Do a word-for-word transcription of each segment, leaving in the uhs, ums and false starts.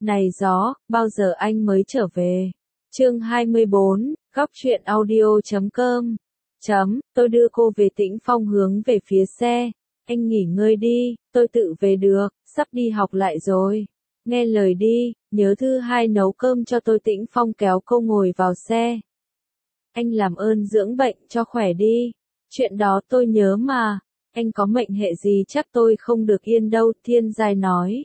Này gió, bao giờ anh mới trở về? Chương hai mươi bốn, góc truyện audio chấm com. Chấm, tôi đưa cô về Tĩnh Phong hướng về phía xe. Anh nghỉ ngơi đi, tôi tự về được, sắp đi học lại rồi. Nghe lời đi, nhớ thứ hai nấu cơm cho tôi. Tĩnh Phong kéo cô ngồi vào xe. Anh làm ơn dưỡng bệnh cho khỏe đi. Chuyện đó tôi nhớ mà. Anh có mệnh hệ gì chắc tôi không được yên đâu, Thiên Giai nói.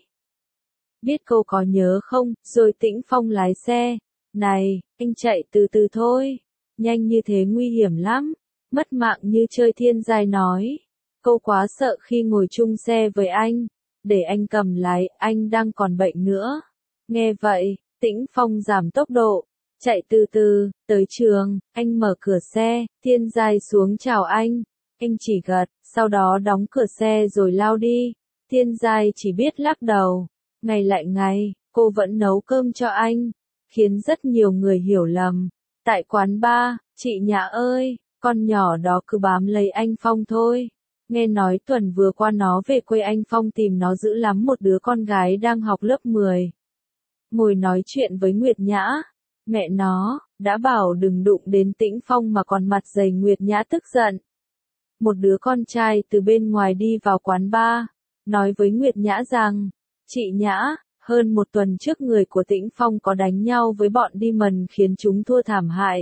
Biết cô có nhớ không, rồi Tĩnh Phong lái xe. Này, anh chạy từ từ thôi. Nhanh như thế nguy hiểm lắm. Mất mạng như chơi, Thiên Giai nói. Cô quá sợ khi ngồi chung xe với anh. Để anh cầm lái, anh đang còn bệnh nữa. Nghe vậy, Tĩnh Phong giảm tốc độ. Chạy từ từ, tới trường, anh mở cửa xe, Thiên Giai xuống chào anh. Anh chỉ gật, sau đó đóng cửa xe rồi lao đi. Thiên Giai chỉ biết lắc đầu. Ngày lại ngày, cô vẫn nấu cơm cho anh, khiến rất nhiều người hiểu lầm. Tại quán bar, chị Nhã ơi, con nhỏ đó cứ bám lấy anh Phong thôi. Nghe nói tuần vừa qua nó về quê anh Phong tìm nó dữ lắm, một đứa con gái đang học lớp mười. Ngồi nói chuyện với Nguyệt Nhã, mẹ nó, đã bảo đừng đụng đến Tĩnh Phong mà còn mặt dày. Nguyệt Nhã tức giận. Một đứa con trai từ bên ngoài đi vào quán bar, nói với Nguyệt Nhã rằng, chị Nhã, hơn một tuần trước người của Tĩnh Phong có đánh nhau với bọn Demon khiến chúng thua thảm hại.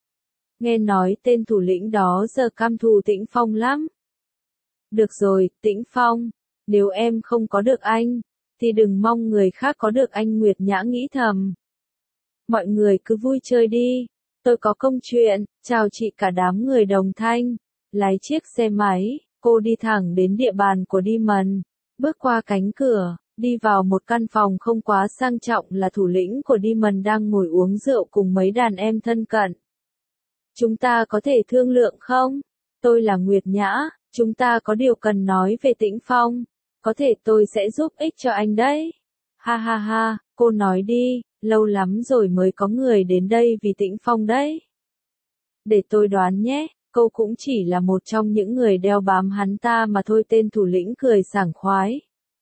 Nghe nói tên thủ lĩnh đó giờ căm thù Tĩnh Phong lắm. Được rồi, Tĩnh Phong, nếu em không có được anh, thì đừng mong người khác có được anh. Nguyệt Nhã nghĩ thầm. Mọi người cứ vui chơi đi, tôi có công chuyện, chào chị cả đám người đồng thanh. Lái chiếc xe máy, cô đi thẳng đến địa bàn của Demon, bước qua cánh cửa. Đi vào một căn phòng không quá sang trọng, là thủ lĩnh của Demon đang ngồi uống rượu cùng mấy đàn em thân cận. Chúng ta có thể thương lượng không? Tôi là Nguyệt Nhã, chúng ta có điều cần nói về Tĩnh Phong. Có thể tôi sẽ giúp ích cho anh đấy. Ha ha ha, cô nói đi, lâu lắm rồi mới có người đến đây vì Tĩnh Phong đấy. Để tôi đoán nhé, cô cũng chỉ là một trong những người đeo bám hắn ta mà thôi. Tên thủ lĩnh cười sảng khoái.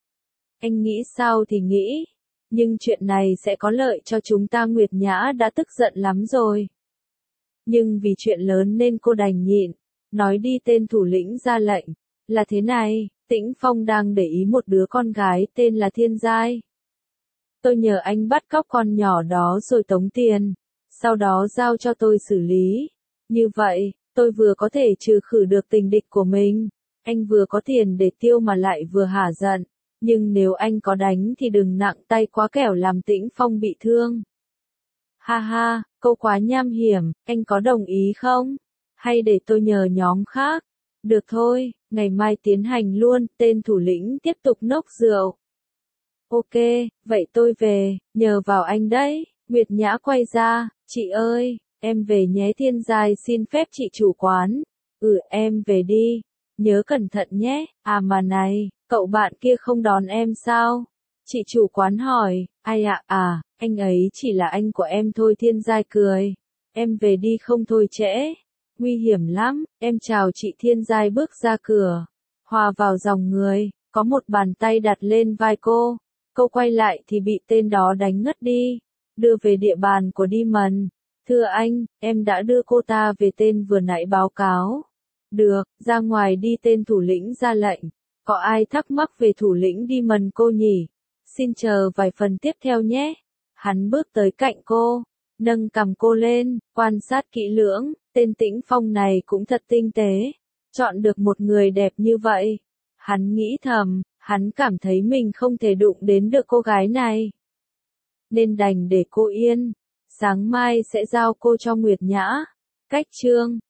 Anh nghĩ sao thì nghĩ, nhưng chuyện này sẽ có lợi cho chúng ta. Nguyệt Nhã đã tức giận lắm rồi. Nhưng vì chuyện lớn nên cô đành nhịn. Nói đi, tên thủ lĩnh ra lệnh. Là thế này, Tĩnh Phong đang để ý một đứa con gái tên là Thiên Giai. Tôi nhờ anh bắt cóc con nhỏ đó rồi tống tiền, sau đó giao cho tôi xử lý. Như vậy, tôi vừa có thể trừ khử được tình địch của mình, anh vừa có tiền để tiêu mà lại vừa hả giận. Nhưng nếu anh có đánh thì đừng nặng tay quá, kẻo làm Tĩnh Phong bị thương. Ha ha, câu quá nham hiểm, anh có đồng ý không? Hay để tôi nhờ nhóm khác? Được thôi, ngày mai tiến hành luôn. Tên thủ lĩnh tiếp tục nốc rượu. Ok, vậy tôi về, nhờ vào anh đấy. Nguyệt Nhã quay ra, chị ơi, em về nhé. Thiên Giai xin phép chị chủ quán. Ừ, em về đi. Nhớ cẩn thận nhé. À mà này, cậu bạn kia không đón em sao? Chị chủ quán hỏi. Ai ạ? À, à, anh ấy chỉ là anh của em thôi. Thiên Giai cười. Em về đi không thôi trễ. Nguy hiểm lắm. Em chào chị. Thiên Giai bước ra cửa, hòa vào dòng người. Có một bàn tay đặt lên vai cô. Cô quay lại thì bị tên đó đánh ngất đi. Đưa về địa bàn của Demon. Thưa anh, em đã đưa cô ta về. Tên vừa nãy báo cáo. Được, ra ngoài đi. Tên thủ lĩnh ra lệnh. Có ai thắc mắc về thủ lĩnh Demon cô nhỉ? Xin chờ vài phần tiếp theo nhé. Hắn bước tới cạnh cô, nâng cằm cô lên, quan sát kỹ lưỡng. Tên Tĩnh Phong này cũng thật tinh tế, chọn được một người đẹp như vậy. Hắn nghĩ thầm, hắn cảm thấy mình không thể đụng đến được cô gái này, nên đành để cô yên. Sáng mai sẽ giao cô cho Nguyệt Nhã. Cách chương